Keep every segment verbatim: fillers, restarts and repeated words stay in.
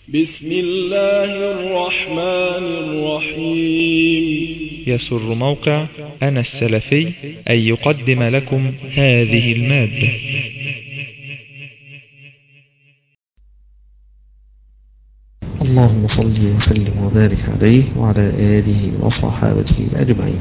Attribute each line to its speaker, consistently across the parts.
Speaker 1: بسم الله الرحمن الرحيم.
Speaker 2: يسر موقع أنا السلفي أن يقدم لكم هذه المادة.
Speaker 3: اللهم صل وسلم وبارك عليه وعلى آله وصحابته أجمعين.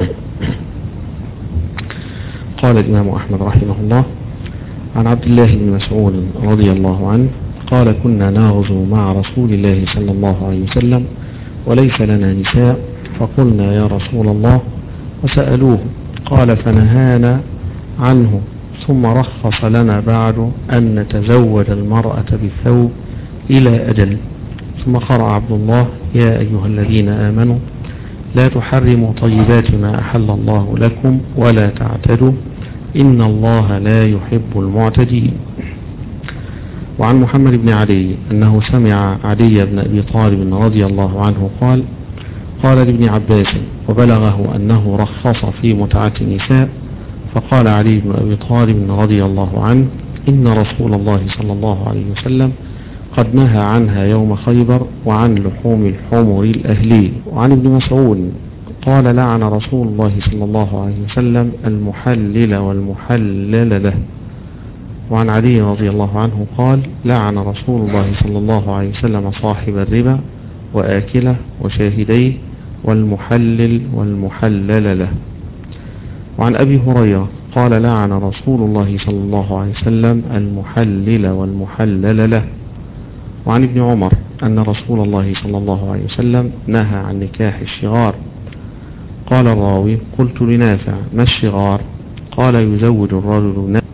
Speaker 3: قال الإمام أحمد رحمه الله عن عبد الله بن مسعود رضي الله عنه قال: كنا نغزو مع رسول الله صلى الله عليه وسلم وليس لنا نساء، فقلنا يا رسول الله، وسألوه قال فنهانا عنه، ثم رخص لنا بعد أن نتزوج المرأة بالثوب إلى أجل. ثم قرأ عبد الله: يا أيها الذين آمنوا لا تحرموا طيبات ما أحل الله لكم ولا تعتدوا إن الله لا يحب المعتدين. وعن محمد بن علي أنه سمع علي بن أبي طالب رضي الله عنه قال: قال لابن عباس وبلغه أنه رخص في متعة النساء، فقال علي بن أبي طالب رضي الله عنه: إن رسول الله صلى الله عليه وسلم قد نهى عنها يوم خيبر وعن لحوم الحمر الأهلي. وعن ابن مسعود قال: لعن رسول الله صلى الله عليه وسلم المحلل والمحلل له. وعن علي رضي الله عنه قال: لعن رسول الله صلى الله عليه وسلم صاحب الربا وآكله وشاهديه والمحلل والمحلل له. وعن أبي هريرة قال: لعن رسول الله صلى الله عليه وسلم المحلل والمحلل له. وعن ابن عمر أن رسول الله صلى الله عليه وسلم نهى عن نكاح الشغار. قال الراوي: قلت لنافع: ما الشغار؟ قال: يزوج الرجل نفسه.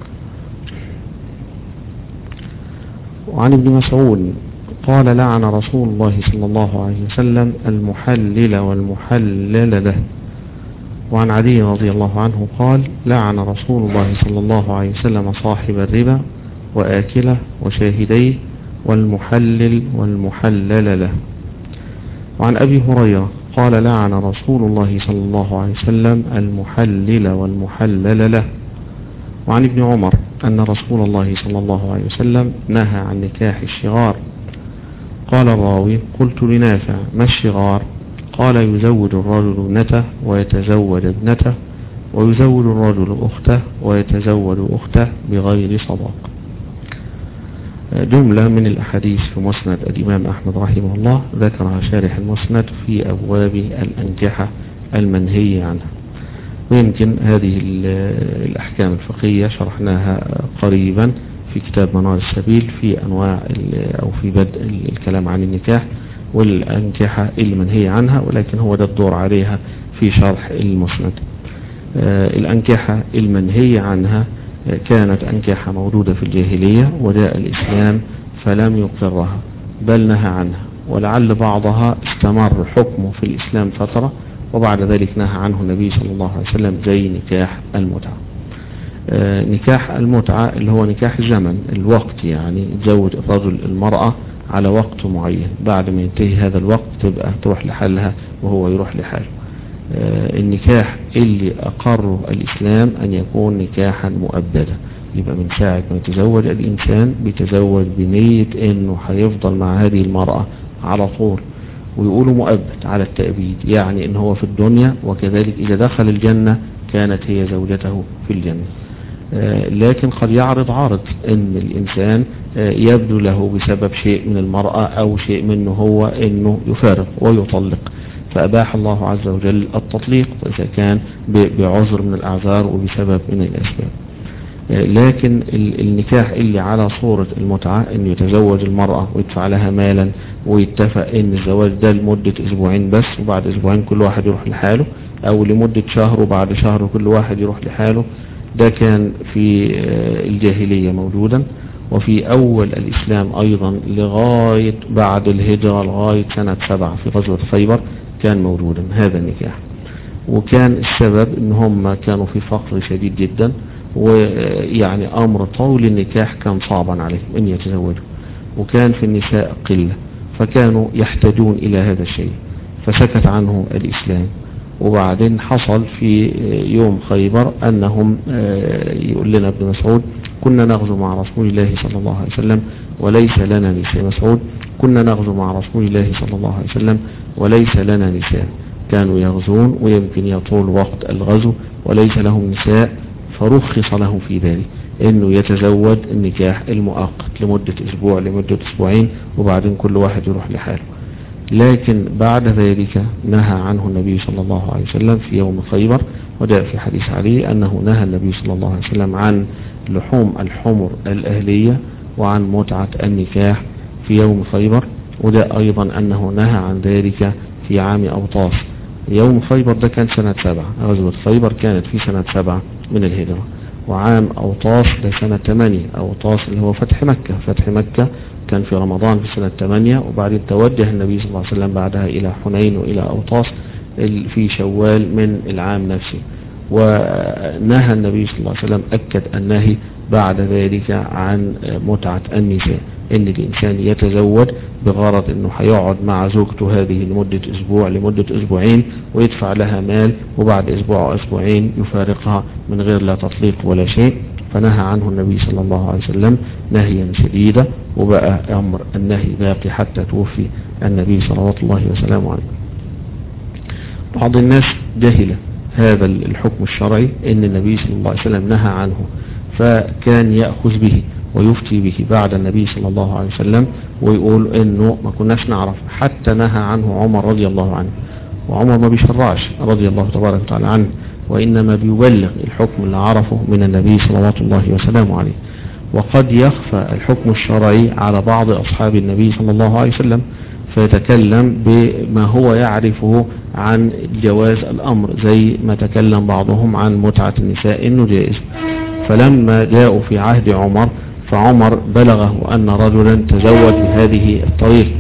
Speaker 3: وعن ابن مسعود قال: لعن رسول الله صلى الله عليه وسلم المحلل والمحلل له. وعن علي رضي الله عنه قال: لعن رسول الله صلى الله عليه وسلم صاحب الربا وآكله وشاهديه والمحلل والمحلل له. وعن أبي هريرة قال: لعن رسول الله صلى الله عليه وسلم المحلل والمحلل له. وعن ابن عمر أن رسول الله صلى الله عليه وسلم نهى عن نكاح الشغار. قال الراوي: قلت لنافع: ما الشغار؟ قال: يزوج الرجل ابنته ويتزوج ابنته، ويزوج الرجل أخته ويتزوج أخته بغير صداق. جملة من الأحاديث في مسند الإمام أحمد رحمه الله ذكرها شارح المسند في أبواب الأنكحة المنهي عنها. ويمكن هذه الأحكام الفقهية شرحناها قريبا في كتاب منار السبيل في أنواع أو في بدء الكلام عن النكاح والأنكحة المنهي عنها، ولكن هو ده الدور عليها في شرح المسند. الأنكحة المنهي عنها كانت أنكحة موجودة في الجاهلية، وجاء الإسلام فلم يقرها بل نهى عنها، ولعل بعضها استمر حكمه في الإسلام فترة وبعد ذلك نهى عنه النبي صلى الله عليه وسلم، زي نكاح المتعة. آه نكاح المتعة اللي هو نكاح الزمن، الوقت، يعني يتزوج الرجل المرأة على وقت معين، بعد ما ينتهي هذا الوقت تبقى تروح لحالها وهو يروح لحاله. آه النكاح اللي أقره الإسلام أن يكون نكاحا مؤبدا، يبقى من ساعة ما يتزوج الإنسان بيتزوج بنية أنه هيفضل مع هذه المرأة على طول، ويقولوا مؤبد على التأبيد، يعني ان هو في الدنيا وكذلك اذا دخل الجنة كانت هي زوجته في الجنة. آه لكن قد يعرض عارض ان الانسان آه يبدو له بسبب شيء من المرأة او شيء منه هو انه يفارق ويطلق، فاباح الله عز وجل التطليق اذا كان بعذر من الاعذار وبسبب من الاسباب. لكن النكاح اللي على صورة المتعة ان يتزوج المرأة ويدفع لها مالا ويتفق ان الزواج ده لمدة اسبوعين بس، وبعد اسبوعين كل واحد يروح لحاله، او لمدة شهر وبعد شهر كل واحد يروح لحاله، ده كان في الجاهلية موجودا، وفي اول الاسلام ايضا لغاية بعد الهجرة لغاية سنة سبعة في غزوة خيبر كان موجودا هذا النكاح. وكان السبب ان هم كانوا في فقر شديد جدا، ويعني امر طول النكاح كان صعبا عليهم ان يتزوجوا، وكان في النساء قلة، فكانوا يحتاجون الى هذا الشيء، فسكت عنه الاسلام. وبعدين حصل في يوم خيبر انهم يقول لنا ابن مسعود: كنا نغزو مع رسول الله صلى الله عليه وسلم وليس لنا نساء. مسعود كنا نغزو مع رسول الله صلى الله عليه وسلم وليس لنا نساء. كانوا يغزون ويمكن يطول وقت الغزو وليس لهم نساء، فرخص له في ذلك انه يتزوج النكاح المؤقت لمدة اسبوع لمدة اسبوعين وبعدين كل واحد يروح لحاله. لكن بعد ذلك نهى عنه النبي صلى الله عليه وسلم في يوم خيبر، وجاء في حديث علي أنه نهى النبي صلى الله عليه وسلم عن لحوم الحمر الأهلية وعن متعة النكاح في يوم خيبر، وجاء أيضا أنه نهى عن ذلك في عام أوطاس. يوم خيبر ده كان سنة سبعة، غزوة خيبر كانت في سنة سبعة من الهجرة، وعام أوطاس ده سنة ثمانية. أوطاس اللي هو فتح مكة، فتح مكة كان في رمضان في سنة ثمانية، وبعدين توجه النبي صلى الله عليه وسلم بعدها إلى حنين وإلى أوطاس في شوال من العام نفسه. ونهى النبي صلى الله عليه وسلم أكد النهي بعد ذلك عن متعة النساء، ان الانسان يتزوج بغرض انه هيقعد مع زوجته هذه لمدة اسبوع لمدة اسبوعين ويدفع لها مال، وبعد اسبوع او اسبوعين يفارقها من غير لا تطليق ولا شيء. فنهى عنه النبي صلى الله عليه وسلم نهيا شديدا، وبقى امر النهي باقي حتى توفي النبي صلوات الله وسلامه عليه. بعض الناس جهل هذا الحكم الشرعي ان النبي صلى الله عليه وسلم نهى عنه، فكان يأخذ به ويفتي به بعد النبي صلى الله عليه وسلم ويقول انه ما كناش نعرف، حتى نهى عنه عمر رضي الله عنه، وعمر ما بيشرعش رضي الله تبارك وتعالى عنه، وانما بيبلغ الحكم اللي عرفه من النبي صلوات الله وسلامه عليه. وقد يخفى الحكم الشرعي على بعض اصحاب النبي صلى الله عليه وسلم، فيتكلم بما هو يعرفه عن جواز الامر، زي ما تكلم بعضهم عن متعة النساء انه جائز. فلما جاءوا في عهد عمر، فعمر بلغه أن رجلا تزوج بهذه الطريقة،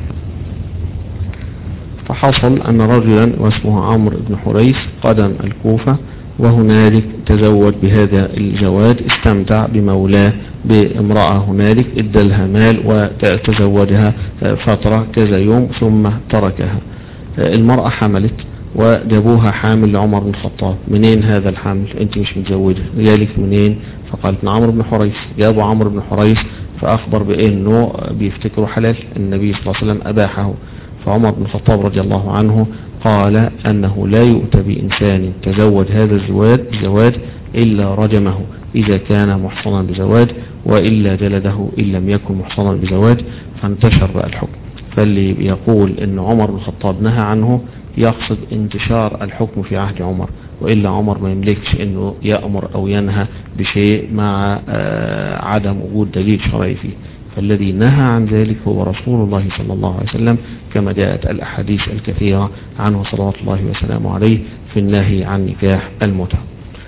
Speaker 3: فحصل أن رجلا واسمه عمرو بن حريث قدم الكوفة، وهنالك تزوج بهذا الزواج، استمتع بمولاه بامرأة هنالك، ادلها مال وتزوجها فترة كذا يوم ثم تركها. المرأة حملت وجابوها حامل لعمر بن الخطاب. منين هذا الحمل؟ انت مش متزوجة، جالك منين؟ فقالت عمرو بن حريث. جابوا عمرو بن حريث فأخبر بأنه بيفتكروا حلال، النبي صلى الله عليه وسلم أباحه. فعمر بن الخطاب رضي الله عنه قال أنه لا يؤتى بإنسان تزوج هذا الزواج الزواج إلا رجمه إذا كان محصنا بزواج، وإلا جلده إن لم يكن محصنا بزواج. فانتشر بقى الحكم. فاللي يقول أن عمر بن الخطاب نهى عنه يقصد انتشار الحكم في عهد عمر، وإلا عمر ما يملكش أنه يأمر أو ينهى بشيء مع عدم وجود دليل شرعي فيه. فالذي نهى عن ذلك هو رسول الله صلى الله عليه وسلم، كما جاءت الأحاديث الكثيرة عنه صلوات الله وسلامه عليه في النهي عن نكاح المتعة.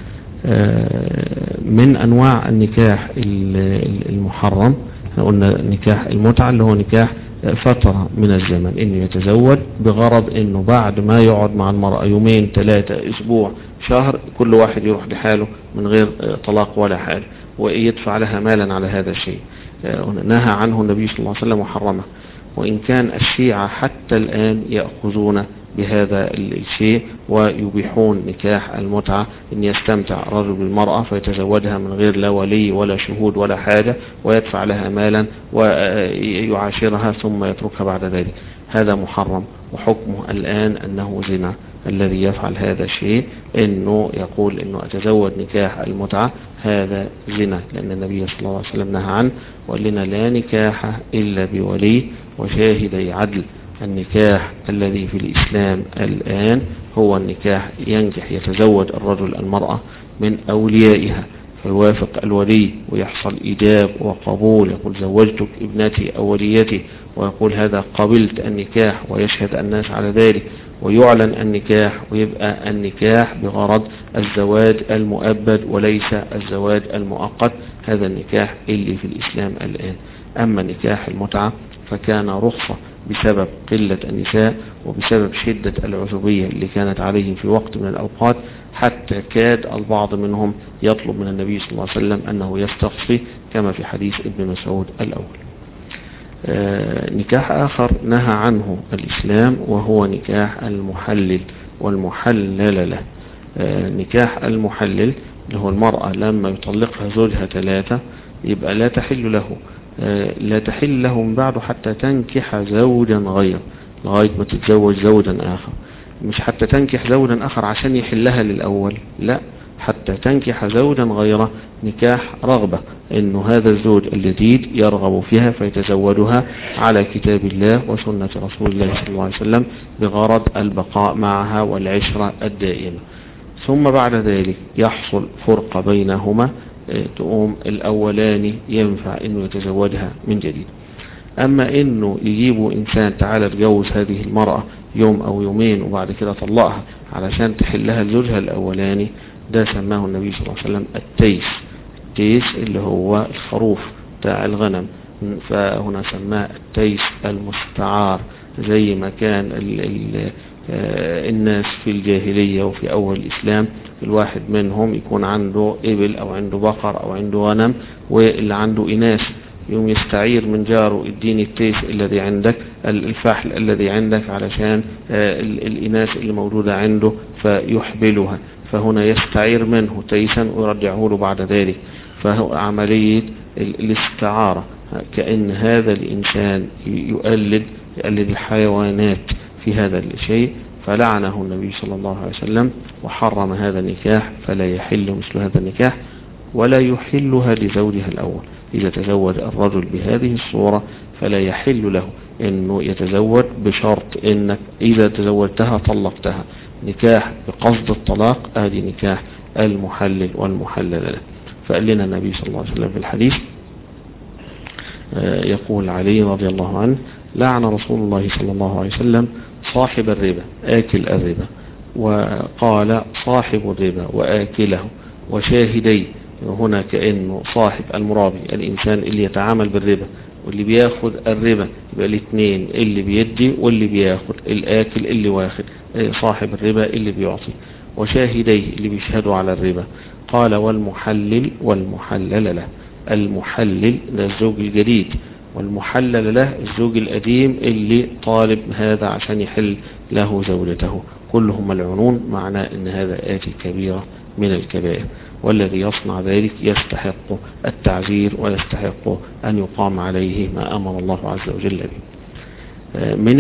Speaker 3: من أنواع النكاح المحرم قلنا نكاح المتعة اللي هو نكاح فترة من الزمن، انه يتزوج بغرض انه بعد ما يقعد مع المرأة يومين ثلاثة اسبوع شهر كل واحد يروح لحاله من غير طلاق ولا حال، ويدفع لها مالا على هذا الشيء. نهى عنه النبي صلى الله عليه وسلم وحرمه. وإن كان الشيعة حتى الآن يأخذون بهذا الشيء ويبيحون نكاح المتعة، ان يستمتع رجل بالمرأة فيتزوجها من غير لا ولي ولا شهود ولا حاجة، ويدفع لها مالا ويعاشرها ثم يتركها بعد ذلك. هذا محرم، وحكمه الآن أنه زنا. الذي يفعل هذا الشيء انه يقول انه اتزوج نكاح المتعة، هذا زنا، لان النبي صلى الله عليه وسلم نهى عنه وقال لنا لا نكاح الا بولي وشاهدي عدل. النكاح الذي في الإسلام الآن هو النكاح ينجح يتزوج الرجل المرأة من أوليائها، فيوافق الولي ويحصل إيجاب وقبول، يقول زوجتك ابنتي أو وليتي، ويقول هذا قبلت النكاح، ويشهد الناس على ذلك، ويعلن النكاح، ويبقى النكاح بغرض الزواج المؤبد وليس الزواج المؤقت. هذا النكاح اللي في الإسلام الآن. أما نكاح المتعة فكان رخصة بسبب قلة النساء وبسبب شدة العزوبية اللي كانت عليهم في وقت من الأوقات، حتى كاد البعض منهم يطلب من النبي صلى الله عليه وسلم أنه يستخفي، كما في حديث ابن مسعود الأول. آه نكاح آخر نهى عنه الإسلام وهو نكاح المحلل والمحلل له. آه نكاح المحلل اللي هو المرأة لما يطلقها زوجها ثلاثة يبقى لا تحل له لا تحل له من بعده حتى تنكح زوجا غيره، لغاية ما تتزوج زوجا آخر. مش حتى تنكح زوجا آخر عشان يحلها للأول، لا، حتى تنكح زوجا غيره نكاح رغبة، انه هذا الزوج الجديد يرغب فيها فيتزوجها على كتاب الله وسنة رسول الله صلى الله عليه وسلم بغرض البقاء معها والعشرة الدائمة. ثم بعد ذلك يحصل فرقة بينهما، تقوم الأولاني ينفع انه يتزوجها من جديد. اما انه يجيبوا انسان تعالى تجوز هذه المرأة يوم او يومين وبعد كده طلقها علشان تحلها لزوجها الاولاني، ده سماه النبي صلى الله عليه وسلم التيس. التيس اللي هو الخروف بتاع الغنم، فهنا سماه التيس المستعار، زي ما كان ال ال الناس في الجاهلية وفي أول الإسلام الواحد منهم يكون عنده إبل أو عنده بقر أو عنده غنم، واللي عنده إناث يوم يستعير من جاره اديني التيس الذي عندك، الفحل الذي عندك، علشان الإناث اللي موجودة عنده فيحبلها، فهنا يستعير منه تيسا ويرجعه له بعد ذلك. فهو عملية الاستعارة، كأن هذا الإنسان يقلد يقلد الحيوانات في هذا الشيء، فلعنه النبي صلى الله عليه وسلم وحرم هذا النكاح، فلا يحل مثل هذا النكاح ولا يحلها لزوجها الأول. إذا تزوج الرجل بهذه الصورة فلا يحل له أنه يتزوج بشرط أنك إذا تزوجتها طلقتها. نكاح بقصد الطلاق هذه نكاح المحلل والمحلل له. فقال لنا النبي صلى الله عليه وسلم في الحديث، يقول علي رضي الله عنه: لعن رسول الله صلى الله عليه وسلم صاحب الربا آكل الربا، وقال صاحب الربا وآكله وشاهدي. هنا كأنه صاحب المرابي الإنسان اللي يتعامل بالربا واللي بياخد الربا، يبقى الاثنين اللي بيدي واللي بياخد، الآكل اللي واخد، صاحب الربا اللي بيعطي، وشاهديه اللي بيشهدوا على الربا. قال والمحلل والمحلل له. المحلل ده الزوج الجديد، والمحلل له الزوج القديم اللي طالب هذا عشان يحل له زوجته. كلهم ملعونون، معناه ان هذا آتي كبيرة من الكبائر، والذي يصنع ذلك يستحق التعزير ويستحق أن يقام عليه ما أمر الله عز وجل به. من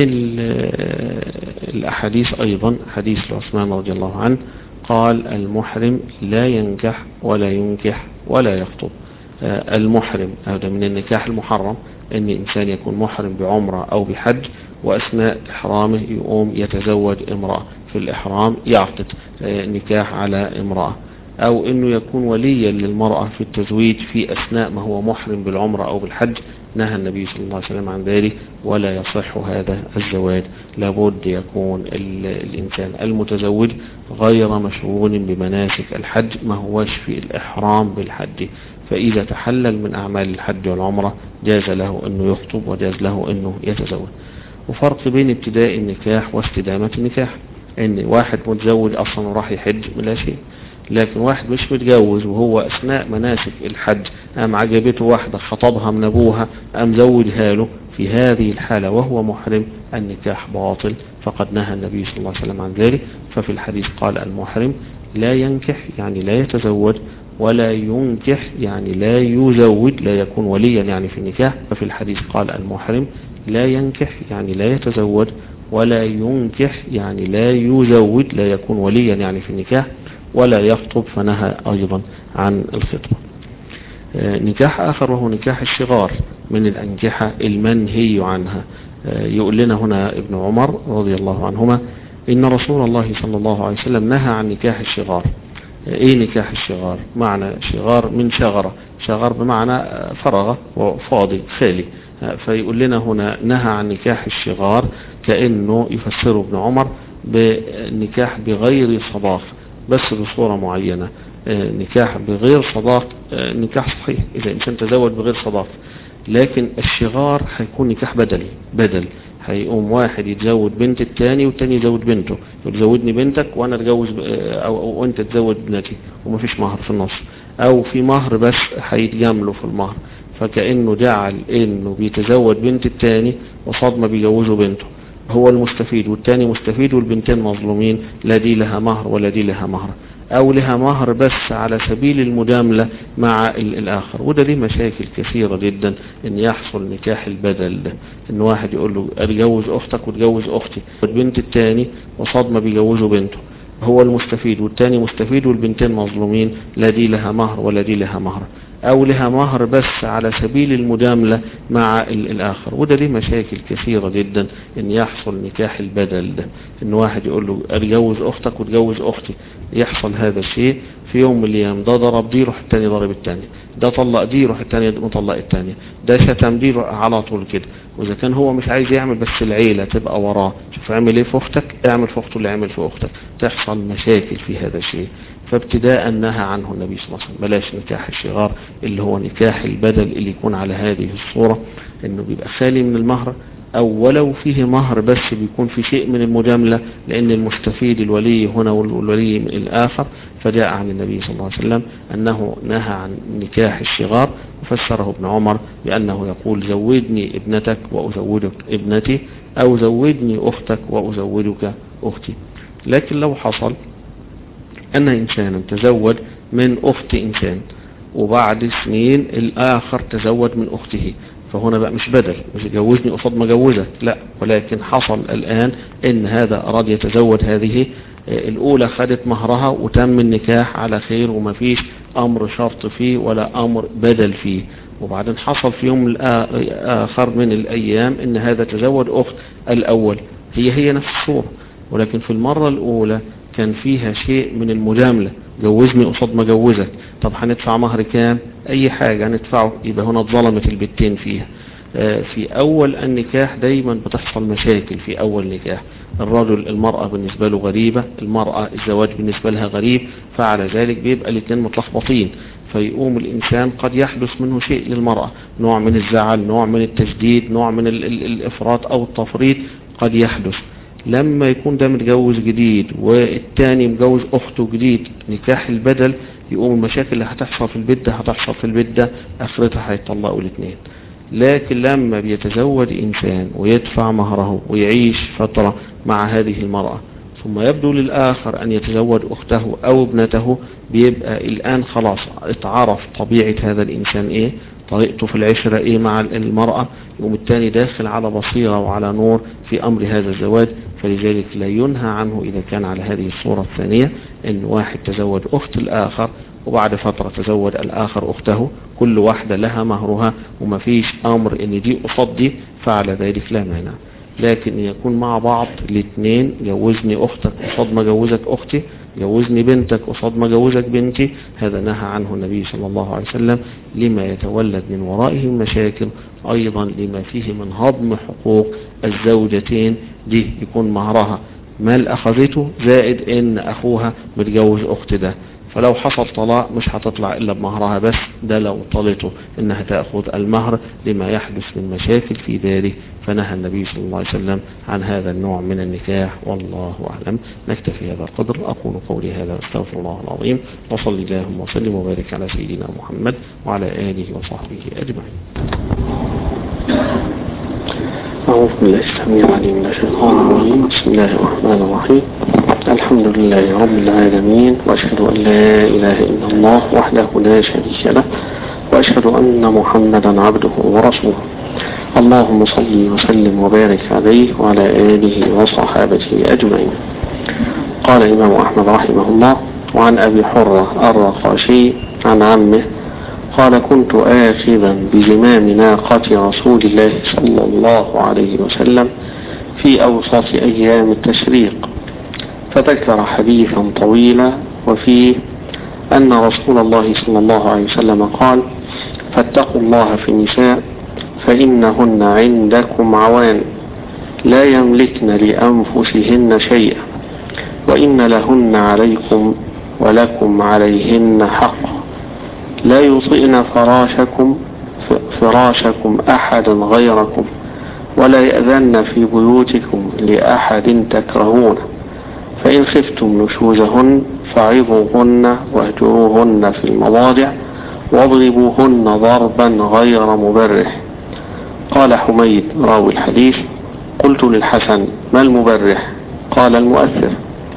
Speaker 3: الأحاديث أيضا حديث عثمان رضي الله عنه قال: المحرم لا ينكح ولا ينكح ولا يخطب. المحرم هذا من النكاح المحرم، أن إنسان يكون محرم بعمرة أو بحج، وأثناء إحرامه يقوم يتزوج امرأة في الإحرام، يعقد نكاح على امرأة، أو أنه يكون وليا للمرأة في التزويج في أثناء ما هو محرم بالعمرة أو بالحج. نهى النبي صلى الله عليه وسلم عن ذلك، ولا يصح هذا الزواج. لابد يكون الإنسان المتزوج غير مشغول بمناسك الحج، ما هوش في الإحرام بالحج، فإذا تحلل من أعمال الحج والعمرة جاز له أنه يخطب وجاز له أنه يتزوج. وفرق بين ابتداء النكاح واستدامة النكاح، أن واحد متزوج أصلا وراح يحج لا شيء، لكن واحد مش متجوز وهو أثناء مناسك الحج أم عجبته واحدة خطبها من أبوها أم زوجها له، في هذه الحالة وهو محرم النكاح باطل، فقد نهى النبي صلى الله عليه وسلم عن ذلك. ففي الحديث قال: المحرم لا ينكح يعني لا يتزوج، ولا ينكح يعني لا يزوج، لا يكون وليا يعني في النكاح. ففي الحديث قال: المحرم لا ينكح يعني لا يتزوج، ولا ينكح يعني لا يزوج، لا يكون وليا يعني في النكاح، ولا يخطب، فنهى أيضا عن الخطبة. نكاح آخر وهو نكاح الشغار من الأنكحة المنهي عنها. يقول لنا هنا ابن عمر رضي الله عنهما: إن رسول الله صلى الله عليه وسلم نهى عن نكاح الشغار. ايه نكاح الشغار؟ معنى شغار من شغرة، شغر بمعنى فرغ وفاضي خالي. فيقول لنا هنا نهى عن نكاح الشغار، كأنه يفسره ابن عمر بنكاح بغير صداق، بس بصورة معينة. نكاح بغير صداق نكاح صحيح إذا إنسان تزوج بغير صداق، لكن الشغار هيكون نكاح بدل بدل هيقوم واحد يتزوج بنت التاني والتاني يزوج بنته، يتزوجني بنتك وانا اتجوز او, أو انت تزوج بنتي، ومفيش مهر في النص، او في مهر بس هيتجاملوا في المهر. فكأنه جعل انه بيتزوج بنت التاني وصاد ما بيجوزوا بنته، هو المستفيد والتاني مستفيد والبنتين مظلومين، لا دي لها مهر ولا دي لها مهر. أو لها مهر بس على سبيل المجاملة مع الآخر. وده ليه مشاكل كثيرة جدا إن يحصل نكاح البدل ده، إن واحد يقول له أتجوز أختك وتجوز أختي، والبنت التاني وصاد ما بيجوزوا بنته، هو المستفيد والتاني مستفيد والبنتين مظلومين، لا دي لها مهر ولا دي لها مهر، أو لها مهر بس على سبيل المجاملة مع الآخر. وده ليه مشاكل كثيرة جدا إن يحصل نكاح البدل ده، إن واحد يقول له أتجوز أختك وتجوز أختي، يحصل هذا الشيء في يوم من الأيام، ده ضرب دي يروح التاني ضرب التاني، ده طلق دي يروح التاني مطلق التاني، ده شتم دي على طول كده. وإذا كان هو مش عايز يعمل بس العيلة تبقى وراه، شوف اعمل ايه في أختك، اعمل في أخته اللي اعمل في أختك، تحصل مشاكل في هذا الشيء. فابتداء نهى عنه النبي صلى الله عليه وسلم، بلاش نكاح الصغار اللي هو نكاح البدل اللي يكون على هذه الصورة، انه بيبقى خالي من المهر، او ولو فيه مهر بس بيكون في شيء من المجاملة، لان المستفيد الولي هنا والولي من الاخر. فجاء عن النبي صلى الله عليه وسلم انه نهى عن نكاح الصغار، وفسره ابن عمر بانه يقول زودني ابنتك وازودك ابنتي، او زودني اختك وازودك اختي. لكن لو حصل أن إنسانا تزوج من أخت إنسان وبعد سنين الآخر تزوج من أخته، فهنا بقى مش بدل، مش جوزني قصاد ما جوزك، لا، ولكن حصل الآن إن هذا أراد يتزوج هذه الأولى، خدت مهرها وتم النكاح على خير وما فيش أمر شرط فيه ولا أمر بدل فيه، وبعدين حصل في يوم الآخر من الأيام إن هذا تزوج أخت الأول، هي هي نفس الصورة، ولكن في المرة الأولى كان فيها شيء من المجاملة، جوزني قصاد ما جوزك، طب هندفع مهر كام؟ أي حاجة هندفعه، يبقى هنا اتظلمت البنتين فيها. في أول النكاح دايما بتحصل مشاكل في أول نكاح، الرجل المرأة بالنسبة له غريبة، المرأة الزواج بالنسبة لها غريب، فعلى ذلك بيبقى الاثنين متلخبطين، فيقوم الإنسان قد يحدث منه شيء للمرأة، نوع من الزعل، نوع من التشديد، نوع من ال ال الإفراط أو التفريط قد يحدث. لما يكون ده متجوز جديد والتاني متجوز أخته جديد، نكاح البدل، يقوم المشاكل اللي هتحصل في البيت ده هتحصل في البيت ده، آخرتها هيطلقوا الاثنين. لكن لما بيتزوج إنسان ويدفع مهره ويعيش فترة مع هذه المرأة، ثم يبدو للآخر أن يتزوج أخته أو ابنته، بيبقى الآن خلاص اتعرف طبيعة هذا الإنسان إيه، طريقته في العشرة إيه مع المرأة، يقوم الثاني داخل على بصيرة وعلى نور في أمر هذا الزواج. فلذلك لا ينهى عنه إذا كان على هذه الصورة الثانية، إن واحد تزوج أخت الآخر وبعد فترة تزوج الآخر أخته، كل واحدة لها مهرها وما فيش أمر إن دي قصاد دي، فعلى ذلك لا مانع. لكن يكون مع بعض الاثنين، جوزني أختك قصاد ما جوزك أختي، جوزني بنتك قصاد ما جوزك بنتي، هذا نهى عنه النبي صلى الله عليه وسلم، لما يتولد من ورائه مشاكل، أيضا لما فيه من هضم حقوق الزوجتين، دي يكون مهرها مال أخذته زائد إن أخوها متجوز أخت ده، فلو حصل طلاق مش هتطلع إلا بمهرها بس، ده لو طلته إنها تأخذ المهر لما يحدث من مشاكل في ذلك، فنهى النبي صلى الله عليه وسلم عن هذا النوع من النكاح، والله أعلم. نكتفي هذا القدر، أقول قولي هذا واستغفر الله العظيم، وصلي اللهم وسلم وبارك على سيدنا محمد وعلى آله وصحبه أجمعين. أعوذ بالله السميع العليم من الشيطان الرجيم، بسم الله الرحمن الرحيم، الحمد لله رب العالمين، وأشهد أن لا إله إلا الله وحده لا شريك له، وأشهد أن محمدا عبده ورسوله، اللهم صل وسلم وبارك عليه وعلى آله وصحابته أجمعين. قال الإمام أحمد رحمه الله: وعن أبي حرة الرقاشي عن عمه قال: كنت آخذا بزمام ناقة رسول الله صلى الله عليه وسلم في أوسط أيام التشريق، فذكر حديثا طويلا وفيه أن رسول الله صلى الله عليه وسلم قال: فاتقوا الله في النساء فإنهن عندكم عوان لا يملكن لأنفسهن شيئا، وإن لهن عليكم ولكم عليهن حق، لا يطئن فراشكم فراشكم أحدا غيركم، ولا يأذن في بيوتكم لأحد تكرهونه، فإن خفتم نشوزهن فعظوهن واهجروهن في المضاجع واضربوهن ضربا غير مبرح. قال حميد راوي الحديث: قلت للحسن: ما المبرح؟ قال: المؤثر.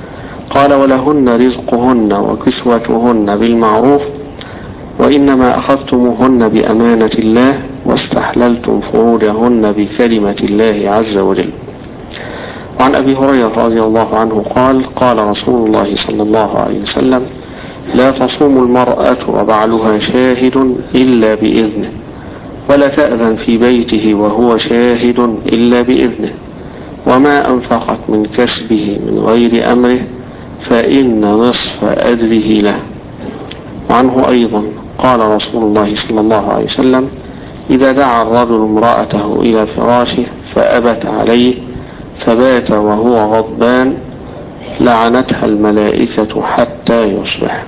Speaker 3: قال ولهن رزقهن وكسوتهن بالمعروف وإنما أخذتموهن بأمانة الله واستحللتم فروجهن بكلمة الله عز وجل. وعن أبي هريرة رضي الله عنه قال قال رسول الله صلى الله عليه وسلم لا تصوم المرأة وبعلها شاهد إلا بإذنه ولا تأذن في بيته وهو شاهد إلا بإذنه وما أنفقت من كسبه من غير أمره فإن نصف أجره له. وعنه أيضا قال رسول الله صلى الله عليه وسلم إذا دعا الرجل امرأته إلى فراشه فأبت عليه فبات وهو غضبان لعنتها الملائكة حتى يصبح.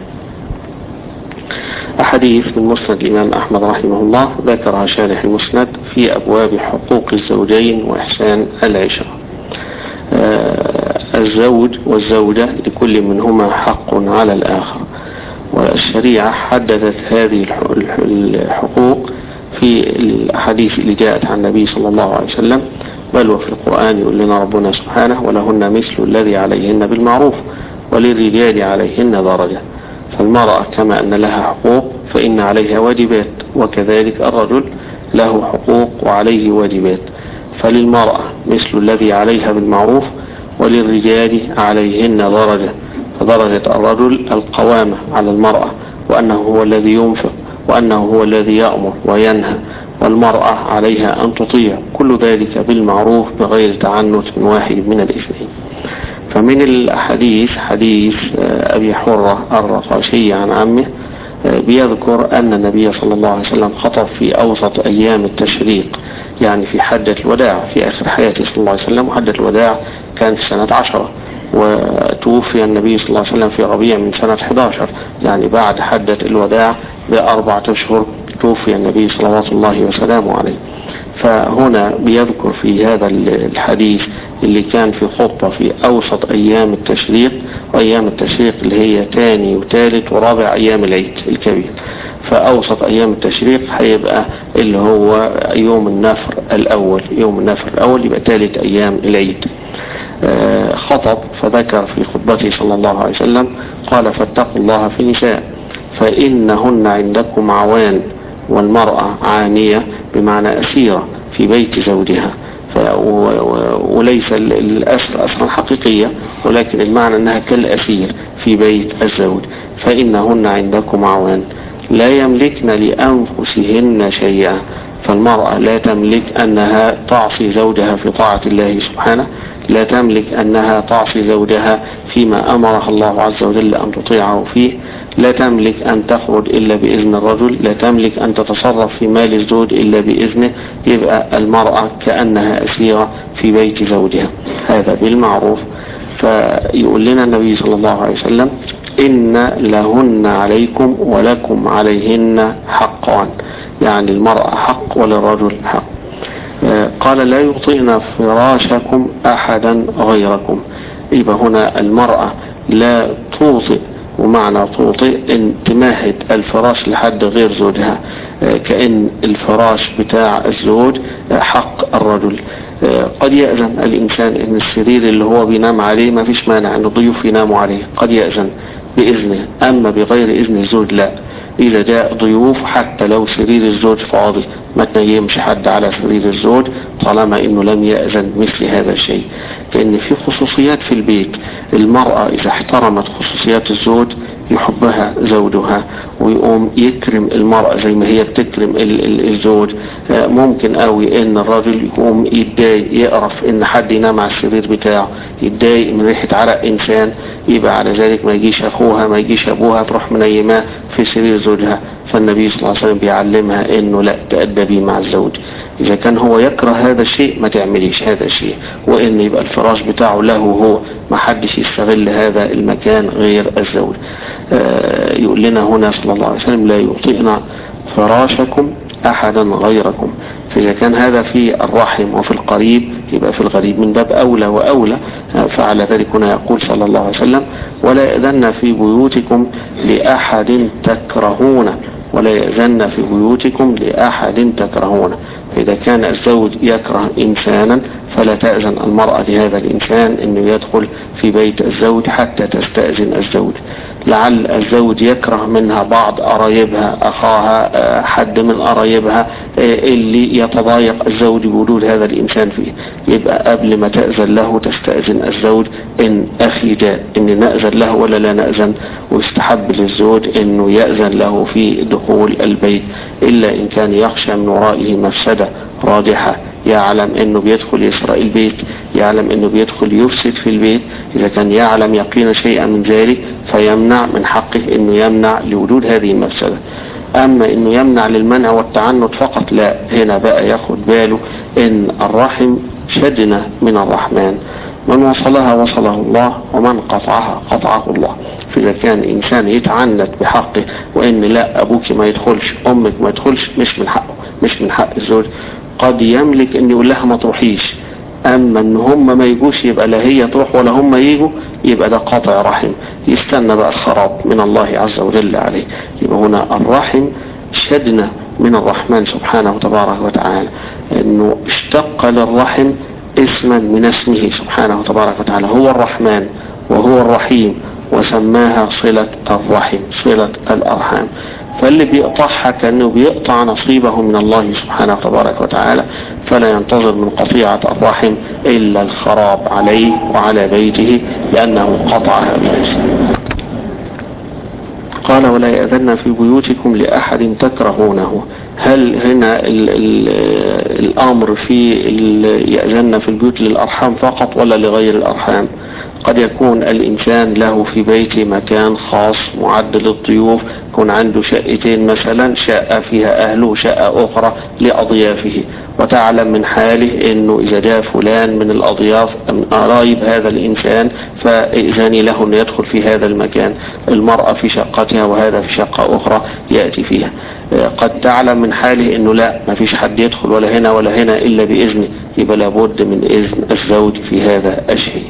Speaker 3: أحاديث من مسند الإمام أحمد رحمه الله ذكرها شارح المسند في أبواب حقوق الزوجين وإحسان العشرة. آه الزوج والزوجة لكل منهما حق على الآخر، والشريعة حددت هذه الحقوق في الأحاديث اللي جاءت عن النبي صلى الله عليه وسلم، بل وفي القرآن يقول لنا ربنا سبحانه ولهن مثل الذي عليهن بالمعروف وللرجال عليهن درجة. فالمرأة كما أن لها حقوق فإن عليها واجبات، وكذلك الرجل له حقوق وعليه واجبات. فللمرأة مثل الذي عليها بالمعروف وللرجال عليهن درجة، فدرجة الرجل القوامة على المرأة وأنه هو الذي ينفق وأنه هو الذي يأمر وينهى، والمرأة عليها أن تطيع، كل ذلك بالمعروف بغير تعنت من واحد من الاثنين. فمن الحديث حديث أبي حرة الرقاشي عن عمه بيذكر أن النبي صلى الله عليه وسلم خطب في أوسط أيام التشريق، يعني في حجة الوداع في آخر حياته صلى الله عليه وسلم، وحجة الوداع كان في سنة عشرة، وتوفي النبي صلى الله عليه وسلم في ربيع من سنة أحد عشر، يعني بعد حجة الوداع بأربعة أشهر توفي النبي صلى الله وسلامه عليه. فهنا بيذكر في هذا الحديث اللي كان في خطبة في أوسط أيام التشريق، وأيام التشريق اللي هي ثاني وثالث ورابع أيام العيد الكبير. فأوسط أيام التشريق هيبقى اللي هو يوم النفر الأول، يوم النفر الأول يبقى ثالث أيام العيد. خطب فذكر في خطبته صلى الله عليه وسلم قال فاتقوا الله في النساء فإنهن عندكم عوان، والمرأة عانية بمعنى أسيرة في بيت زوجها، وليس الأسر أسرا حقيقية، ولكن المعنى أنها كالأسير في بيت الزوج. فإنهن عندكم عوان لا يملكن لأنفسهن شيئا، فالمرأة لا تملك أنها تعصي زوجها في طاعة الله سبحانه، لا تملك أنها تعصي زوجها فيما أمرها الله عز وجل أن تطيعه فيه، لا تملك أن تخرج إلا بإذن الرجل، لا تملك أن تتصرف في مال الزوج إلا بإذنه. يبقى المرأة كأنها أسيرة في بيت زوجها، هذا بالمعروف. فيقول لنا النبي صلى الله عليه وسلم إن لهن عليكم ولكم عليهن حقان، يعني المرأة حق وللرجل حق. قال لا يطئن فراشكم أحدا غيركم، يبقى هنا المرأة لا توطئ، ومعنى توطئ ان تمهد الفراش لحد غير زوجها، كأن الفراش بتاع الزوج حق الرجل. قد يأذن الإنسان ان السرير اللي هو بينام عليه ما فيش مانع ان الضيوف يناموا عليه، قد يأذن بإذنه، أما بغير إذن الزوج لا. إذا جاء ضيوف حتى لو سرير الزوج فاضي ما تنيمش حد على سرير الزوج طالما إنه لم يأذن مثل هذا الشيء، لأن في خصوصيات في البيت. المرأة إذا احترمت خصوصيات الزوج يحبها زوجها ويقوم يكرم المرأة زي ما هي بتكرم الزوج. ممكن قوي ان الراجل يقوم يتضايق يقرف ان حد ينام على السرير بتاعه، يتضايق من ريحة عرق انسان، يبقى على ذلك ما يجيش اخوها ما يجيش ابوها تروح منيماه في سرير زوجها. فالنبي صلى الله عليه وسلم بيعلمها انه لا تأدبي مع الزوج، اذا كان هو يكره هذا الشيء ما تعمليش هذا الشيء، وان يبقى الفراش بتاعه له هو، ما حدش يستغل هذا المكان غير الزوج. آه يقول لنا هنا صلى الله عليه وسلم لا يطئن فراشكم احدا غيركم. فاذا كان هذا في الرحم وفي القريب يبقى في الغريب من باب اولى واولى. آه فعلى ذلك هنا يقول صلى الله عليه وسلم ولا يأذن في بيوتكم لأحد تكرهونه، ولا يأذن في بيوتكم لأحد تكرهونه. إذا كان الزوج يكره إنسانا فلا تأذن المرأة لهذا الإنسان أنه يدخل في بيت الزوج حتى تستأذن الزوج. لعل الزوج يكره منها بعض قرايبها، أخاها، حد من قرايبها اللي يتضايق الزوج بوجود هذا الإنسان فيه، يبقى قبل ما تأذن له تستأذن الزوج إن أخي جاء إن نأذن له ولا لا نأذن. ويستحب للزوج إنه يأذن له في دخول البيت إلا إن كان يخشى من ورائه مفسدة راجحة، يعلم انه بيدخل يسرق البيت، يعلم انه بيدخل يفسد في البيت. اذا كان يعلم يقين شيئا من ذلك فيمنع، من حقه انه يمنع لوجود هذه المفسدة. اما انه يمنع للمنع والتعنت فقط لا، هنا بقى ياخد باله ان الرحم شدنة من الرحمن، من وصلها وصله الله ومن قطعها قطعه الله. فإذا كان إنسان يتعنت بحقه وإن لا أبوك ما يدخلش، أمك ما يدخلش، مش من حقه، مش من حق الزوج. قد يملك أن يقول لها ما تروحيش، أما أن هم ما يجوش يبقى لا هي تروح ولا هم يجوا، يبقى ده قاطع رحم، يستنى بقى الخراب من الله عز وجل عليه. يبقى هنا الرحم شدنة من الرحمن سبحانه وتبارك وتعالى، أنه اشتق للرحم اسما من اسمه سبحانه وتبارك وتعالى، هو الرحمن وهو الرحيم، وسماها صلة الرحم، صلة الأرحام. فاللي بيقطعها كأنه بيقطع نصيبه من الله سبحانه وتبارك وتعالى، فلا ينتظر من قطيعة الرحم إلا الخراب عليه وعلى بيته لأنه قطعها بنفسه. قال ولا يأذن في بيوتكم لأحد تكرهونه. هل هنا ال ال الأمر في يأذن في البيوت للأرحام فقط ولا لغير الأرحام؟ قد يكون الإنسان له في بيته مكان خاص معد للضيوف، يكون عنده شقتين مثلا، شقة فيها أهله وشقة أخرى لأضيافه، وتعلم من حاله أنه إذا جاء فلان من الأضياف من قرايب هذا الإنسان فإذن له أن يدخل في هذا المكان، المرأة في شقتها وهذا في شقة أخرى يأتي فيها. قد تعلم من حاله أنه لا، ما فيش حد يدخل ولا هنا ولا هنا إلا بإذنه، يبقى لابد من إذن الزوج في هذا الشيء.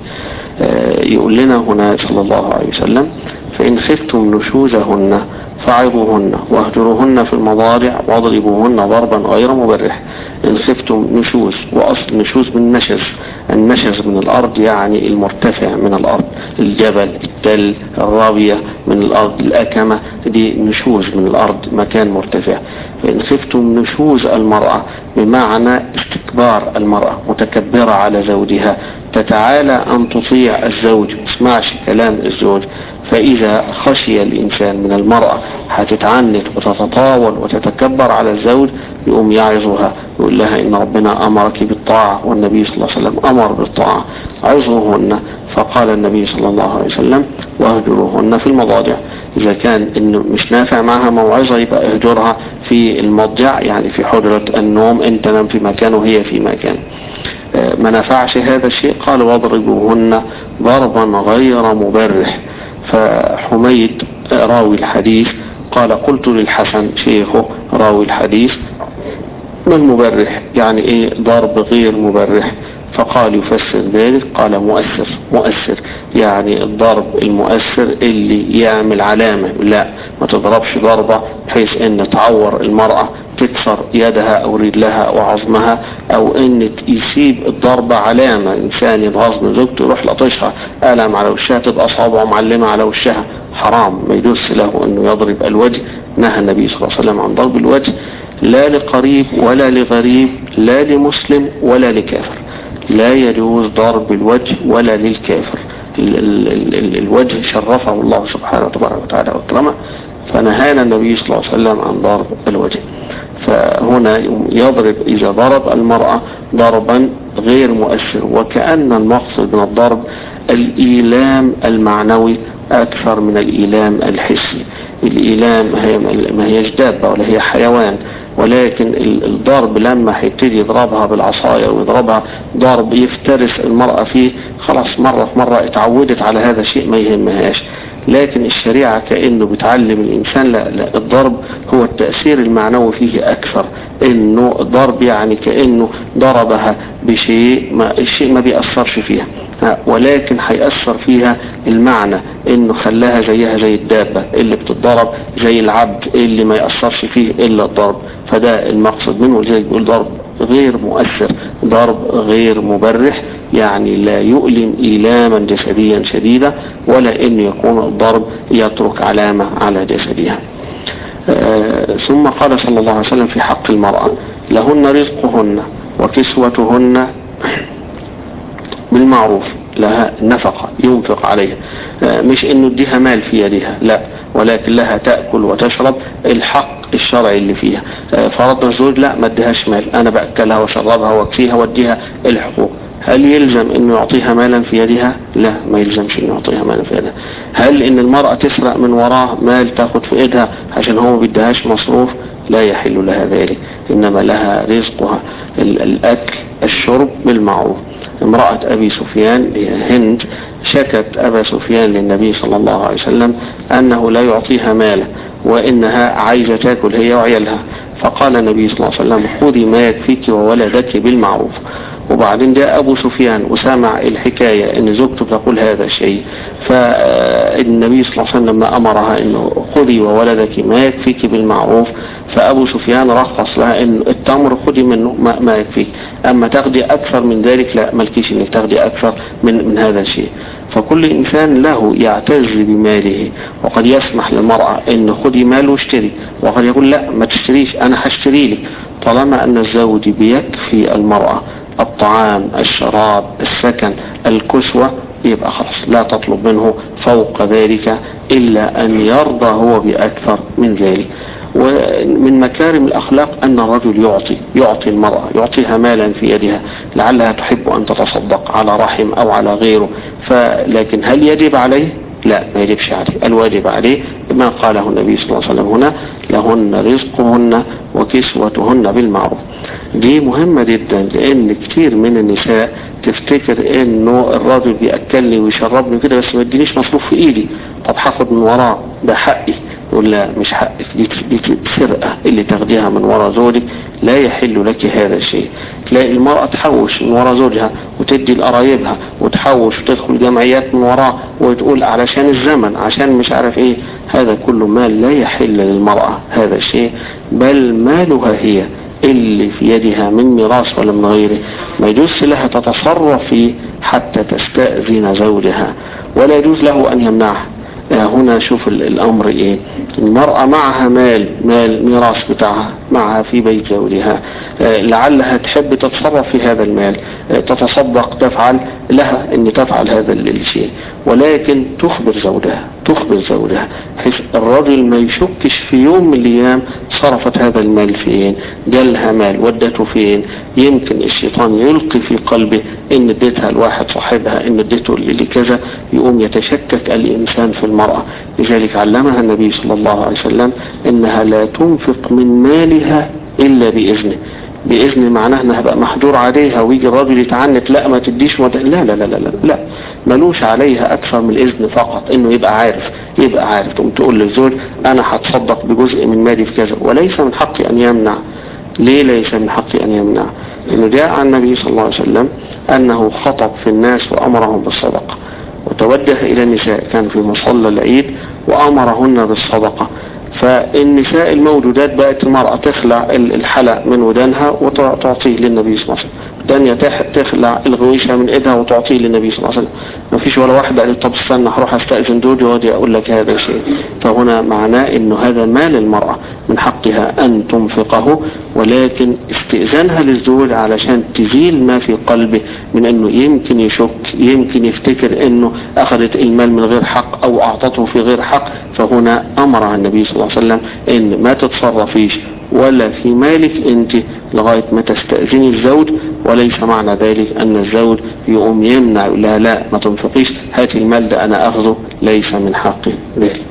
Speaker 3: يقول لنا هنا صلى الله عليه وسلم فإن خفتم نشوزهن فعظوهن واهجروهن في المضاجع واضربوهن ضربا غير مبرح. إن خفتم نشوز، وأصل نشوز من نشز، النشز من الأرض يعني المرتفع من الأرض، الجبل، التل، الرابية من الأرض، الأكمة، دي نشوز من الأرض، مكان مرتفع. فإن خفتم نشوز المرأة بمعنى استكبار المرأة، متكبرة على زوجها، تتعالى أن تطيع الزوج، اسمعش كلام الزوج. فإذا خشي الإنسان من المرأة هتتعنت وتتطاول وتتكبر على الزوج، يقوم يعظها، يقول لها إن ربنا أمرك بالطاعة والنبي صلى الله عليه وسلم أمر بالطاعة، عظوهن. فقال النبي صلى الله عليه وسلم واهجروهن في المضاجع. إذا كان إنه مش نافع معها موعظة يبقى اهجرها في المضجع، يعني في حجرة النوم، انت نام في مكان وهي في مكان. ما نفعش هذا الشيء قال واضربوهن ضربا غير مبرح. فحميد راوي الحديث قال قلت للحسن شيخه راوي الحديث ما المبرح، يعني ايه ضرب غير مبرح؟ فقال يفسر ذلك قال مؤثر، مؤثر يعني الضرب المؤثر اللي يعمل علامة، لا ما تضربش ضربة بحيث ان تعور المرأة تكسر يدها او رجلها او عظمها، او ان يسيب الضربة علامة، انسان يتغاظ من زوجته يروح لطشها ألم على وشها تبقى صابعه معلمة على وشها، حرام، ما يدوس له انه يضرب الوجه. نهى النبي صلى الله عليه وسلم عن ضرب الوجه، لا لقريب ولا لغريب، لا لمسلم ولا لكافر، لا يجوز ضرب الوجه ولا للكافر. ال ال ال الوجه شرفه الله سبحانه وتعالى وكرمه، فنهانا النبي صلى الله عليه وسلم عن ضرب الوجه. فهنا يضرب إذا ضرب المرأة ضربا غير مؤثر، وكأن المقصد من الضرب الإيلام المعنوي أكثر من الإيلام الحسي. الإيلام ما هيش دابة ولا هي حيوان، ولكن الضرب لما هيبتدي يضربها بالعصاية ويضربها ضرب يفترس المرأة فيه، خلاص مرة في مرة اتعودت على هذا الشيء ما يهمهاش. لكن الشريعة كأنه بتعلم الإنسان لا, لا الضرب هو التأثير المعنوي فيه أكثر، إنه الضرب يعني كأنه ضربها بشيء ما الشيء ما بيأثرش فيها، ولكن هيأثر فيها المعنى إنه خلاها زيها زي الدابة اللي بتضرب، زي العبد اللي ما يأثرش فيه إلا الضرب. فده المقصد منه، ولذلك بيقول ضرب غير مؤثر، ضرب غير مبرح، يعني لا يؤلم إيلاما جسديا شديدا، ولا إن يكون الضرب يترك علامة على جسدها. آه ثم قال صلى الله عليه وسلم في حق المرأة: لهن رزقهن وكسوتهن بالمعروف، لها نفقة ينفق عليها، آه مش انه اديها مال في يدها، لا، ولكن لها تأكل وتشرب، الحق الشرعي اللي فيها. آه فرضنا الزوج لا ما اديهاش مال، انا بأكلها وشربها واكفيها واديها الحقوق، هل يلزم انه يعطيها مالا في يدها؟ لا، ما يلزمش انه يعطيها مالا في يدها. هل ان المرأة تسرق من وراه مال تاخد في ايدها عشان هو ما بيديهاش مصروف؟ لا يحل لها ذلك، انما لها رزقها الاكل الشرب بالمعروف. امرأة ابي سفيان هند شكت ابا سفيان للنبي صلى الله عليه وسلم انه لا يعطيها مالا وانها عايزة تاكل هي وعيالها، فقال النبي صلى الله عليه وسلم: خذي ما يكفيك وولدك بالمعروف. وبعدين جاء أبو سفيان وسمع الحكاية أن زوجته تقول هذا الشيء، فالنبي صلى الله عليه وسلم لما أمرها أنه خذي وولدك ما يكفيك بالمعروف، فأبو سفيان رخص لها أن التمر خذي منه ما, ما يكفيك، أما تاخدي أكثر من ذلك لا، ملكيش أنك تاخدي أكثر من, من هذا الشيء. فكل إنسان له يعتز بماله، وقد يسمح للمرأة أن خذي مال واشتري، وقد يقول لا ما تشتريش أنا هشتري لك، طالما أن الزوج بيكفي المرأة الطعام الشراب السكن الكسوة يبقى خلاص لا تطلب منه فوق ذلك إلا أن يرضى هو بأكثر من ذلك. ومن مكارم الأخلاق أن الرجل يعطي يعطي المرأة، يعطيها مالا في يدها لعلها تحب أن تتصدق على رحم أو على غيره، فلكن هل يجب عليه؟ لا، ما يجبش عليه. الواجب عليه ما قاله النبي صلى الله عليه وسلم هنا: لهن رزقهن وكسوتهن بالمعروف. دي مهمة جدا، لأن كتير من النساء تفتكر انه الراجل بيأكلني ويشربني كده بس ما يدينيش مصروف في ايدي، طب هاخد من وراه، ده حقي. يقول لا، مش حقك، دي سرقة اللي تاخديها من ورا زوجك، لا يحل لك هذا الشيء. تلاقي المرأة تحوش من ورا زوجها وتدي لقرايبها وتحوش وتدخل جمعيات من وراه وتقول علشان الزمن عشان مش عارف ايه، هذا كله مال لا يحل للمرأة هذا الشيء، بل مالها هي اللي في يدها من ميراث ولا من غيره، ما يجوز لها تتصرف فيه حتى تستأذن زوجها، ولا يجوز له أن يمنعها. هنا شوف الأمر إيه، المرأة معها مال مال ميراث بتاعها معها في بيت زوجها، لعلها تحب تتصرف في هذا المال، تتصدق، تفعل لها أن تفعل هذا الشيء، ولكن تخبر زوجها تخبر زوجها حيث الرجل ما يشكش في يوم من الأيام صرفت هذا المال فين، جالها مال ودته فين. يمكن الشيطان يلقي في قلبه ان اديتها الواحد صاحبها، ان اديته لكذا، يقوم يتشكك الانسان في المرأة. لذلك علمها النبي صلى الله عليه وسلم انها لا تنفق من مالها الا باذنه. باذن معناه انها بقى محجور عليها ويجي الراجل يتعنت لا ما تديش مد... لا لا لا لا لا, لا. ملوش عليها اكثر من الاذن فقط، انه يبقى عارف يبقى عارف تقوم تقول للزوج انا هتصدق بجزء من مالي في كذا، وليس من حقي ان يمنع. ليه ليس من حقي ان يمنع؟ انه جاء عن النبي صلى الله عليه وسلم انه خطب في الناس وامرهم بالصدقه، وتوجه الى النساء كان في مصلى العيد وامرهن بالصدقه. فالنساء الموجودات بقت المرأة تخلع الحلق من ودانها وتعطيه للنبي صلى الله عليه وسلم، الثانية تخلع الغويشة من ايدها وتعطيه للنبي صلى الله عليه وسلم. ما فيش ولا واحدة قالت طب استنى هروح استأذن زوجي واجي اقول لك هذا الشيء. فهنا معناه انه هذا مال المرأة من حقها ان تنفقه، ولكن استئذانها للزوج علشان تزيل ما في قلبه من انه يمكن يشك، يمكن يفتكر انه اخذت المال من غير حق او اعطته في غير حق. فهنا امر النبي صلى الله عليه وسلم ان ما تتصرفيش ولا في مالك انت لغاية ما تستأذني الزوج، وليس معنى ذلك ان الزوج يقوم يمنع لا لا ما تنفقيش، هات المال ده انا اخذه، ليس من حقي ذلك.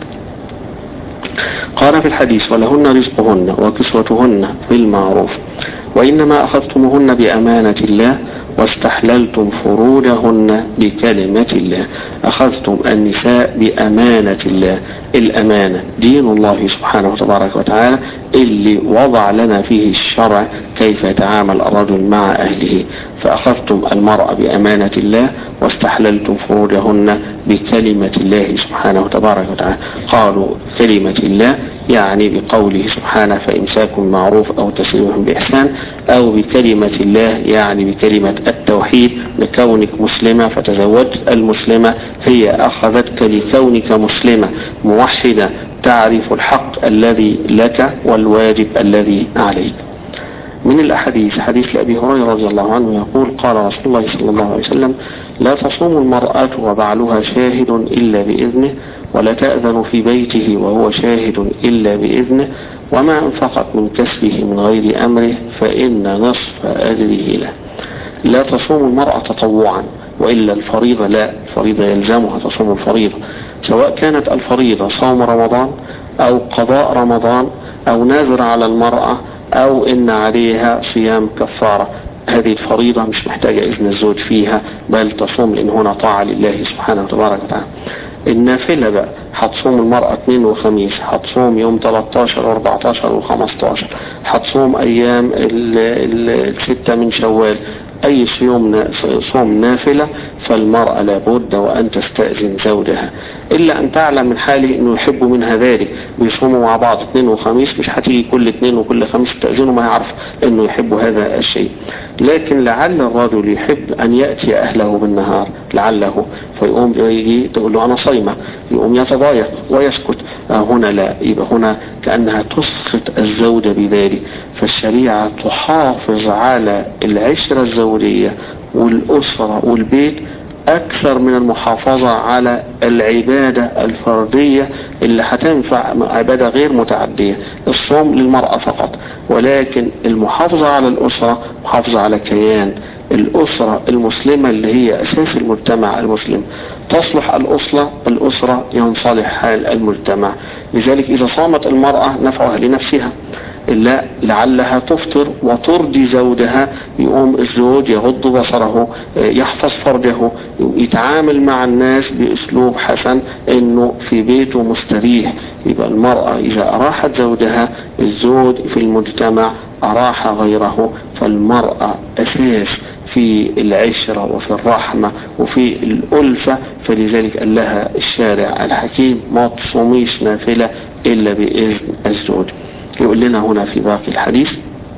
Speaker 3: قال في الحديث ولهن رزقهن وكسوتهن بالمعروف، وإنما أخذتموهن بأمانة الله واستحللتم فروجهن بكلمة الله. أخذتم النساء بأمانة الله. الأمانة دين الله سبحانه وتبارك وتعالى اللي وضع لنا فيه الشرع كيف يتعامل الرجل مع أهله. فأخذتم المرأة بأمانة الله واستحللتم فروجهن بكلمة الله سبحانه وتبارك وتعالى. قالوا كلمة الله يعني بقوله سبحانه فإمساك معروف أو تسريح بإحسان، أو بكلمة الله يعني بكلمة التوحيد، لكونك مسلمة فتزوجت المسلمة، هي أخذتك لكونك مسلمة موحدة تعرف الحق الذي لك والواجب الذي عليك. من الأحاديث حديث لأبي هريرة رضي الله عنه يقول قال رسول الله صلى الله عليه وسلم لا تصوم المرأة وبعلها شاهد إلا بإذنه، ولا تأذن في بيته وهو شاهد إلا بإذنه، وما أنفقت من كسبه من غير أمره فإن نصف أجره له. لا تصوم المرأة تطوعا، وإلا الفريضة لا، الفريضة يلزمها تصوم الفريضة، سواء كانت الفريضة صوم رمضان أو قضاء رمضان أو نذر على المرأة أو إن عليها صيام كفارة. هذه الفريضة مش محتاجة إذن الزوج فيها، بل تصوم لأن هنا طاعة لله سبحانه وتبارك وتعالى. النافلة بقى هتصوم المرأة اثنين وخميس، هتصوم يوم ثلاثة عشر وأربعة عشر وخمسة عشر، هتصوم أيام الستة من شوال، أي صيام صوم نافلة فالمرأة لابد وأن تستأذن زوجها، إلا أن تعلم من حاله أنه يحب منها ذلك، بيصوموا مع بعض اثنين وخميس، مش هتيجي كل اثنين وكل خميس تأذنه، ما يعرف أنه يحب هذا الشيء. لكن لعل الرجل يحب أن يأتي أهله بالنهار، لعله فيقوم يجي تقول له أنا صيمة، يقوم يتضايق ويسكت. هنا لا، يبقى هنا كأنها تسخط الزوجة بذلك. فالشريعة تحافظ على العشرة الزوجية والأسرة والبيت أكثر من المحافظة على العبادة الفردية اللي هتنفع عبادة غير متعدية، الصوم للمرأة فقط، ولكن المحافظة على الأسرة محافظة على كيان الأسرة المسلمة اللي هي أساس المجتمع المسلم. تصلح الأسرة الأسرة ينصلح حال المجتمع. لذلك إذا صامت المرأة نفعها لنفسها، إلا لعلها تفطر وترضي زوجها، يقوم الزوج يغض بصره، يحفظ فرجه، يتعامل مع الناس بأسلوب حسن إنه في بيته مستريح. يبقى المرأة إذا أراحت زوجها، الزوج في المجتمع أراح غيره. فالمرأة أساس في العشرة وفي الرحمة وفي الألفة. فلذلك قال لها الشارع الحكيم ما تصوميش نافلة إلا بإذن الزوج. يقول لنا هنا في باقي الحديث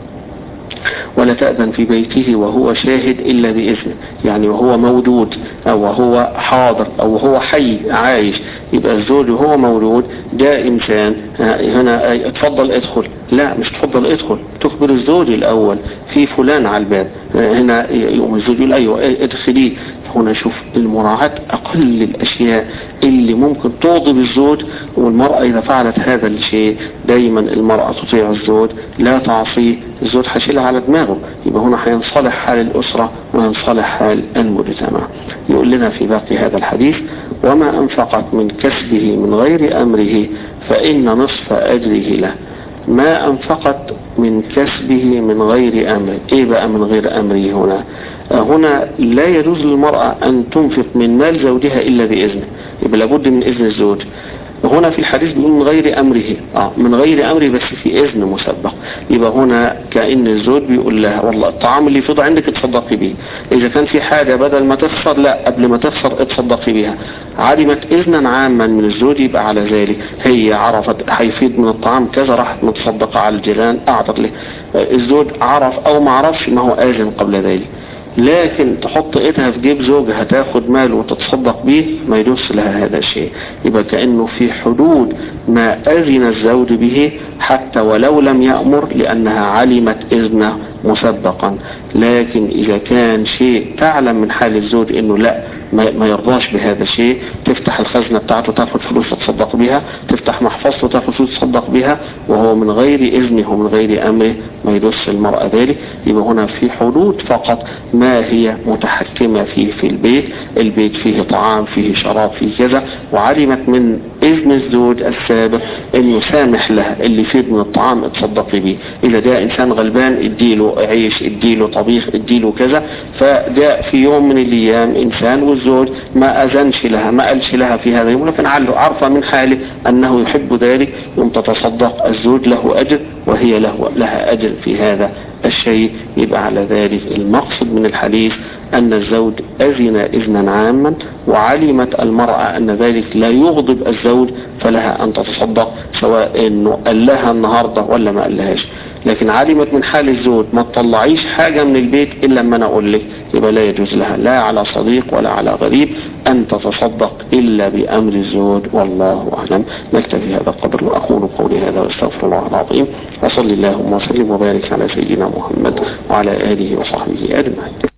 Speaker 3: ولا تأذن في بيته وهو شاهد إلا بإذنه، يعني وهو موجود أو وهو حاضر أو وهو حي عايش. يبقى الزوج وهو موجود جاء إنسان هنا اتفضل ادخل، لا مش تفضل ادخل، تخبر الزوج الأول في فلان على الباب، هنا يقوم الزوج يقول أيوة ادخلي. هنا شوف المراعاة أقل الأشياء اللي ممكن تغضب الزوج، والمرأة إذا فعلت هذا الشيء دايما المرأة تطيع الزوج لا تعصيه، الزوج حشيلها على دماغه. يبقى هنا هينصلح حال الأسرة وينصلح حال المجتمع. يقول لنا في باقي هذا الحديث وما أنفقت من كسبه من غير أمره فإن نصف أجره له. ما أنفقت من كسبه من غير أمره، إيه بقى من غير أمره هنا؟ هنا لا يجوز للمرأة أن تنفق من مال زوجها إلا بإذنه، يبقى لابد من إذن الزوج. هنا في الحديث بيقول من غير أمره، آه من غير أمره بس في إذن مسبق. يبقى هنا كأن الزوج بيقول لها والله الطعام اللي فضل عندك اتصدقي به، إذا كان في حاجة بدل ما تخسر لا قبل ما تخسر اتصدقي بها. علمت إذنا عاما من الزوج يبقى على ذلك، هي عرفت هيفيد من الطعام كذا راحت متصدقة على الجيران أعطت له. الزوج عرف أو ما عرفش ما هو آذن قبل ذلك. لكن تحط ايدها في جيب زوجها تاخد ماله وتتصدق به ما يجوز لها هذا الشيء. يبقى كأنه في حدود ما أذن الزوج به حتى ولو لم يأمر، لأنها علمت إذنه مسبقا. لكن إذا كان شيء تعلم من حال الزوج إنه لا ما يرضاش بهذا الشيء، تفتح الخزنة بتاعته تاخد فلوس تتصدق بها، تفتح محفظته تاخد فلوس تتصدق بها، وهو من غير إذنه ومن غير أمره ما يدوس المرأة ذلك. يبقى هنا في حدود فقط ما هي متحكمة فيه في البيت، البيت فيه طعام فيه شراب فيه كذا، وعلمت من
Speaker 4: إذن الزوج السابق إنه يسامح لها اللي فيه من الطعام اتصدقي بيه. إذا جاء إنسان غلبان اديله عيش، اديله طبيخ، اديله كذا. فجاء في يوم من الأيام إنسان والزوج ما أذنش لها، ما قالش لها في هذا اليوم، لكن عرف من حاله أنه يحب ذلك، يوم تتصدق الزوج له أجر وهي له لها أجر في هذا الشيء. يبقى على ذلك المقصد من الحديث أن الزوج أذن إذنا عاما، وعلمت المرأة أن ذلك لا يغضب الزوج فلها أن تتصدق، سواء أنه قال لها النهاردة ولا ما قال لهاش. لكن علمت من حال الزوج ما تطلعيش حاجة من البيت إلا ما أنا أقول لك، يبقى لا يجوز لها لا على صديق ولا على غريب أن تتصدق إلا بأمر الزوج. والله أعلم. نكتفي هذا القدر وأقول قولي هذا واستغفر الله العظيم، وصلي اللهم وسلم وبارك على سيدنا محمد وعلى آله وصحبه أجمعين.